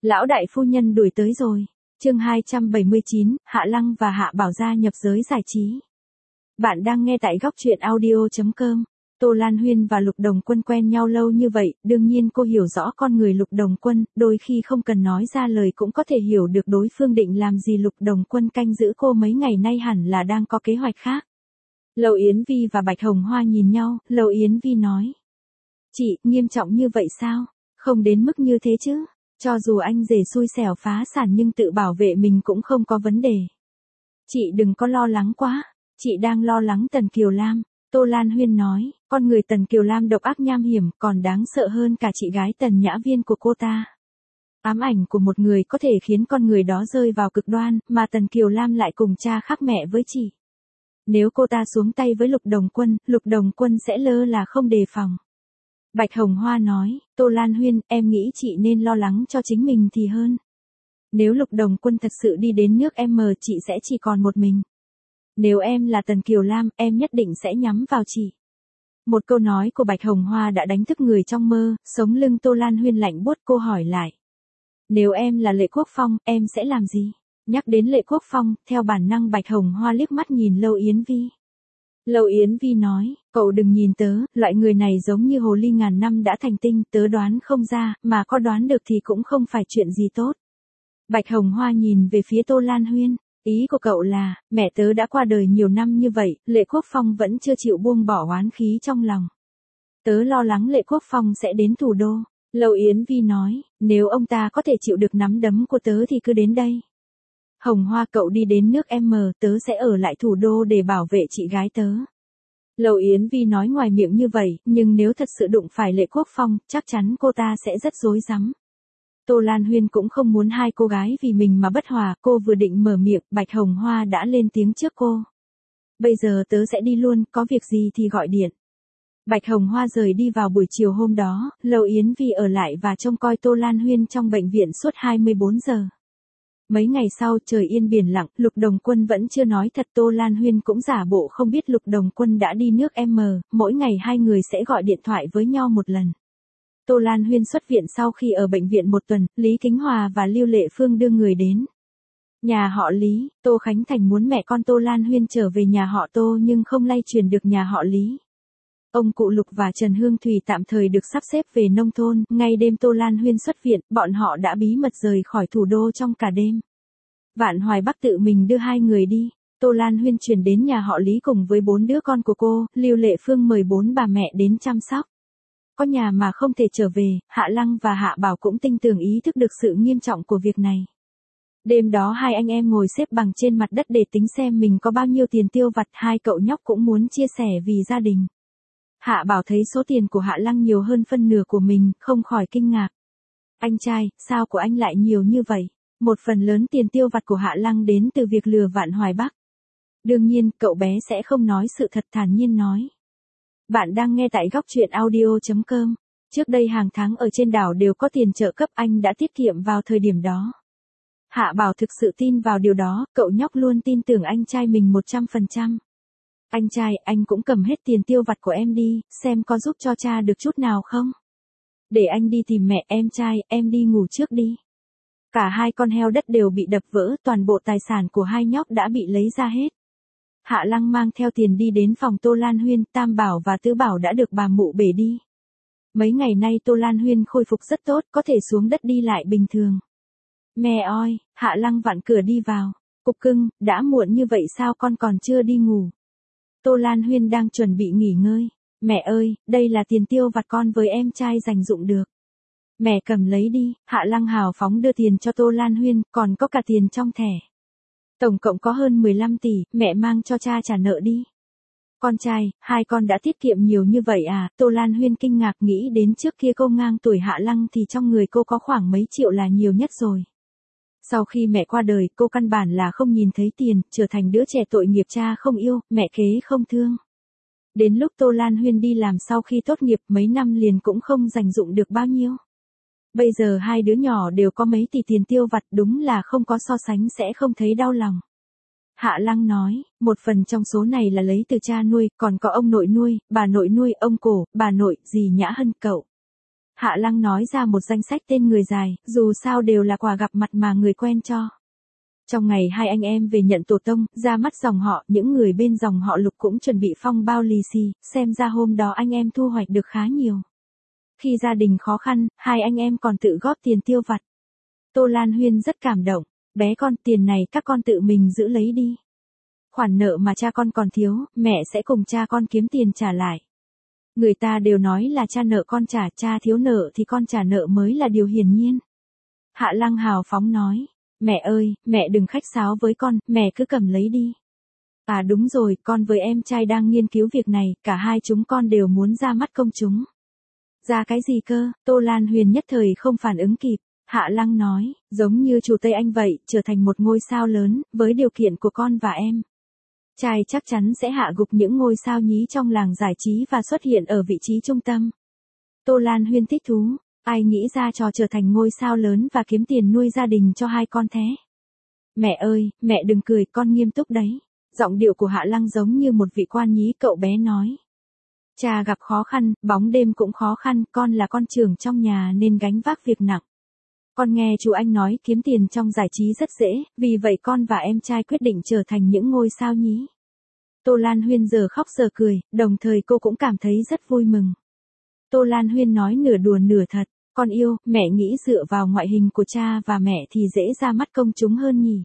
Lão đại phu nhân đuổi tới rồi. Chương 279, Hạ Lăng và Hạ Bảo gia nhập giới giải trí. Bạn đang nghe tại góc truyện audio.com. Tô Lan Huyên và Lục Đồng Quân quen nhau lâu như vậy, đương nhiên cô hiểu rõ con người Lục Đồng Quân, đôi khi không cần nói ra lời cũng có thể hiểu được đối phương định làm gì. Lục Đồng Quân canh giữ cô mấy ngày nay hẳn là đang có kế hoạch khác. Lầu Yến Vi và Bạch Hồng Hoa nhìn nhau, Lầu Yến Vi nói. Chị, nghiêm trọng như vậy sao? Không đến mức như thế chứ. Cho dù anh rể xui xẻo phá sản nhưng tự bảo vệ mình cũng không có vấn đề. Chị đừng có lo lắng quá. Chị đang lo lắng Tần Kiều Lam. Tô Lan Huyên nói, con người Tần Kiều Lam độc ác nham hiểm còn đáng sợ hơn cả chị gái Tần Nhã Viên của cô ta. Ám ảnh của một người có thể khiến con người đó rơi vào cực đoan, mà Tần Kiều Lam lại cùng cha khác mẹ với chị. Nếu cô ta xuống tay với Lục Đồng Quân sẽ lơ là không đề phòng. Bạch Hồng Hoa nói, Tô Lan Huyên, em nghĩ chị nên lo lắng cho chính mình thì hơn. Nếu Lục Đồng Quân thật sự đi đến nước M, chị sẽ chỉ còn một mình. Nếu em là Tần Kiều Lam, em nhất định sẽ nhắm vào chị. Một câu nói của Bạch Hồng Hoa đã đánh thức người trong mơ, sống lưng Tô Lan Huyên lạnh buốt. Cô hỏi lại. Nếu em là Lệ Quốc Phong, em sẽ làm gì? Nhắc đến Lệ Quốc Phong, theo bản năng Bạch Hồng Hoa liếc mắt nhìn Lâu Yến Vi. Lâu Yến Vi nói, cậu đừng nhìn tớ, loại người này giống như hồ ly ngàn năm đã thành tinh, tớ đoán không ra, mà có đoán được thì cũng không phải chuyện gì tốt. Bạch Hồng Hoa nhìn về phía Tô Lan Huyên, ý của cậu là, mẹ tớ đã qua đời nhiều năm như vậy, Lệ Quốc Phong vẫn chưa chịu buông bỏ oán khí trong lòng. Tớ lo lắng Lệ Quốc Phong sẽ đến thủ đô. Lâu Yến Vi nói, nếu ông ta có thể chịu được nắm đấm của tớ thì cứ đến đây. Hồng Hoa, cậu đi đến nước M, tớ sẽ ở lại thủ đô để bảo vệ chị gái tớ. Lầu Yến Vi nói ngoài miệng như vậy, nhưng nếu thật sự đụng phải Lệ Quốc Phong, chắc chắn cô ta sẽ rất rối rắm. Tô Lan Huyên cũng không muốn hai cô gái vì mình mà bất hòa, cô vừa định mở miệng, Bạch Hồng Hoa đã lên tiếng trước cô. Bây giờ tớ sẽ đi luôn, có việc gì thì gọi điện. Bạch Hồng Hoa rời đi vào buổi chiều hôm đó, Lầu Yến Vi ở lại và trông coi Tô Lan Huyên trong bệnh viện suốt 24 giờ. Mấy ngày sau trời yên biển lặng, Lục Đồng Quân vẫn chưa nói thật. Tô Lan Huyên cũng giả bộ không biết Lục Đồng Quân đã đi nước M, mỗi ngày hai người sẽ gọi điện thoại với nhau một lần. Tô Lan Huyên xuất viện sau khi ở bệnh viện một tuần, Lý Kính Hòa và Lưu Lệ Phương đưa người đến. Nhà họ Lý, Tô Khánh Thành muốn mẹ con Tô Lan Huyên trở về nhà họ Tô nhưng không lay truyền được nhà họ Lý. Ông cụ Lục và Trần Hương Thủy tạm thời được sắp xếp về nông thôn, ngay đêm Tô Lan Huyên xuất viện, bọn họ đã bí mật rời khỏi thủ đô trong cả đêm. Vạn Hoài Bắc tự mình đưa hai người đi, Tô Lan Huyên chuyển đến nhà họ Lý cùng với 4 đứa con của cô, Lưu Lệ Phương mời 4 bà mẹ đến chăm sóc. Có nhà mà không thể trở về, Hạ Lăng và Hạ Bảo cũng tinh tường ý thức được sự nghiêm trọng của việc này. Đêm đó hai anh em ngồi xếp bằng trên mặt đất để tính xem mình có bao nhiêu tiền tiêu vặt, hai cậu nhóc cũng muốn chia sẻ vì gia đình. Hạ Bảo thấy số tiền của Hạ Lăng nhiều hơn phân nửa của mình, không khỏi kinh ngạc. Anh trai, sao của anh lại nhiều như vậy? Một phần lớn tiền tiêu vặt của Hạ Lăng đến từ việc lừa Vạn Hoài Bắc. Đương nhiên, cậu bé sẽ không nói sự thật, thản nhiên nói. Bạn đang nghe tại góc truyện audio.com. Trước đây hàng tháng ở trên đảo đều có tiền trợ cấp, anh đã tiết kiệm vào thời điểm đó. Hạ Bảo thực sự tin vào điều đó, cậu nhóc luôn tin tưởng anh trai mình 100%. Anh trai, anh cũng cầm hết tiền tiêu vặt của em đi, xem có giúp cho cha được chút nào không? Để anh đi tìm mẹ. Em trai, em đi ngủ trước đi. Cả hai con heo đất đều bị đập vỡ, toàn bộ tài sản của hai nhóc đã bị lấy ra hết. Hạ Lăng mang theo tiền đi đến phòng Tô Lan Huyên, Tam Bảo và Tứ Bảo đã được bà mụ bể đi. Mấy ngày nay Tô Lan Huyên khôi phục rất tốt, có thể xuống đất đi lại bình thường. Mẹ ơi, Hạ Lăng vặn cửa đi vào. Cục cưng, đã muộn như vậy sao con còn chưa đi ngủ? Tô Lan Huyên đang chuẩn bị nghỉ ngơi. Mẹ ơi, đây là tiền tiêu vặt con với em trai dành dụng được. Mẹ cầm lấy đi. Hạ Lăng hào phóng đưa tiền cho Tô Lan Huyên, còn có cả tiền trong thẻ. Tổng cộng có hơn 15 tỷ, mẹ mang cho cha trả nợ đi. Con trai, hai con đã tiết kiệm nhiều như vậy à? Tô Lan Huyên kinh ngạc, nghĩ đến trước kia cô ngang tuổi Hạ Lăng thì trong người cô có khoảng mấy triệu là nhiều nhất rồi. Sau khi mẹ qua đời, cô căn bản là không nhìn thấy tiền, trở thành đứa trẻ tội nghiệp, cha không yêu, mẹ kế không thương. Đến lúc Tô Lan Huyên đi làm sau khi tốt nghiệp mấy năm liền cũng không dành dụng được bao nhiêu. Bây giờ hai đứa nhỏ đều có mấy tỷ tiền tiêu vặt, đúng là không có so sánh sẽ không thấy đau lòng. Hạ Lăng nói, một phần trong số này là lấy từ cha nuôi, còn có ông nội nuôi, bà nội nuôi, ông Cổ, bà nội, dì Nhã Hân cậu. Hạ Lăng nói ra một danh sách tên người dài, dù sao đều là quà gặp mặt mà người quen cho. Trong ngày hai anh em về nhận tổ tông, ra mắt dòng họ, những người bên dòng họ Lục cũng chuẩn bị phong bao lì xì, xem ra hôm đó anh em thu hoạch được khá nhiều. Khi gia đình khó khăn, hai anh em còn tự góp tiền tiêu vặt. Tô Lan Huyên rất cảm động, bé con, tiền này các con tự mình giữ lấy đi. Khoản nợ mà cha con còn thiếu, mẹ sẽ cùng cha con kiếm tiền trả lại. Người ta đều nói là cha nợ con trả, cha thiếu nợ thì con trả nợ mới là điều hiển nhiên. Hạ Lăng hào phóng nói, mẹ ơi, mẹ đừng khách sáo với con, mẹ cứ cầm lấy đi. À đúng rồi, con với em trai đang nghiên cứu việc này, cả hai chúng con đều muốn ra mắt công chúng. Ra cái gì cơ? Tô Lan Huyên nhất thời không phản ứng kịp. Hạ Lăng nói, giống như chủ Tây Anh vậy, trở thành một ngôi sao lớn, với điều kiện của con và em. Trai chắc chắn sẽ hạ gục những ngôi sao nhí trong làng giải trí và xuất hiện ở vị trí trung tâm. Tô Lan Huyên thích thú, ai nghĩ ra trò trở thành ngôi sao lớn và kiếm tiền nuôi gia đình cho hai con thế? Mẹ ơi, mẹ đừng cười, con nghiêm túc đấy. Giọng điệu của Hạ Lăng giống như một vị quan nhí, cậu bé nói. Cha gặp khó khăn, bóng đêm cũng khó khăn, con là con trưởng trong nhà nên gánh vác việc nặng. Con nghe chú anh nói kiếm tiền trong giải trí rất dễ, vì vậy con và em trai quyết định trở thành những ngôi sao nhí. Tô Lan Huyên giờ khóc giờ cười, đồng thời cô cũng cảm thấy rất vui mừng. Tô Lan Huyên nói nửa đùa nửa thật, con yêu, mẹ nghĩ dựa vào ngoại hình của cha và mẹ thì dễ ra mắt công chúng hơn nhỉ.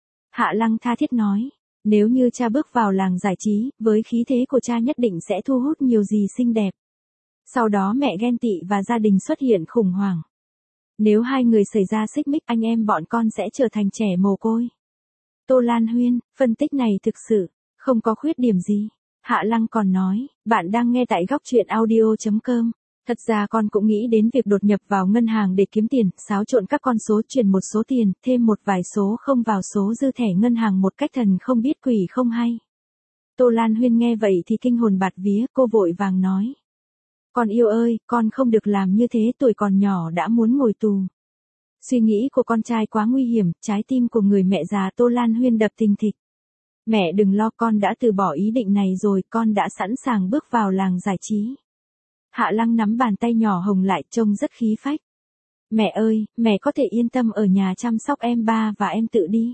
Hạ Lăng tha thiết nói, nếu như cha bước vào làng giải trí, với khí thế của cha nhất định sẽ thu hút nhiều gì xinh đẹp. Sau đó mẹ ghen tị và gia đình xuất hiện khủng hoảng. Nếu hai người xảy ra xích mích, anh em bọn con sẽ trở thành trẻ mồ côi. Tô Lan Huyên, phân tích này thực sự không có khuyết điểm gì. Hạ Lăng còn nói, bạn đang nghe tại góc truyện audio.com. Thật ra con cũng nghĩ đến việc đột nhập vào ngân hàng để kiếm tiền, xáo trộn các con số, chuyển một số tiền, thêm một vài số không vào số dư thẻ ngân hàng một cách thần không biết quỷ không hay. Tô Lan Huyên nghe vậy thì kinh hồn bạt vía, cô vội vàng nói. Con yêu ơi, con không được làm như thế, tuổi còn nhỏ đã muốn ngồi tù. Suy nghĩ của con trai quá nguy hiểm, trái tim của người mẹ già Tô Lan Huyên đập thình thịch. Mẹ đừng lo, con đã từ bỏ ý định này rồi, con đã sẵn sàng bước vào làng giải trí. Hạ Lăng nắm bàn tay nhỏ hồng lại, trông rất khí phách. Mẹ ơi, mẹ có thể yên tâm ở nhà chăm sóc em ba và em tự đi.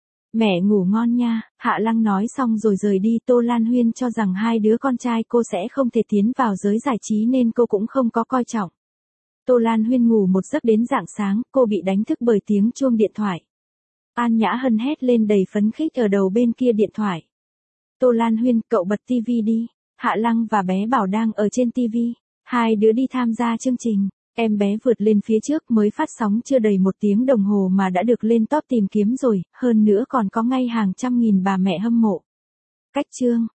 Mẹ ngủ ngon nha. Hạ Lăng nói xong rồi rời đi. Tô Lan Huyên cho rằng hai đứa con trai cô sẽ không thể tiến vào giới giải trí nên cô cũng không có coi trọng. Tô Lan Huyên ngủ một giấc đến rạng sáng, cô bị đánh thức bởi tiếng chuông điện thoại. An Nhã Hân hét lên đầy phấn khích ở đầu bên kia điện thoại. Tô Lan Huyên, cậu bật tivi đi. Hạ Lăng và bé Bảo đang ở trên tivi. Hai đứa đi tham gia chương trình. Em bé vượt lên phía trước, mới phát sóng chưa đầy 1 tiếng đồng hồ mà đã được lên top tìm kiếm rồi, hơn nữa còn có ngay hàng trăm nghìn bà mẹ hâm mộ. Cách chương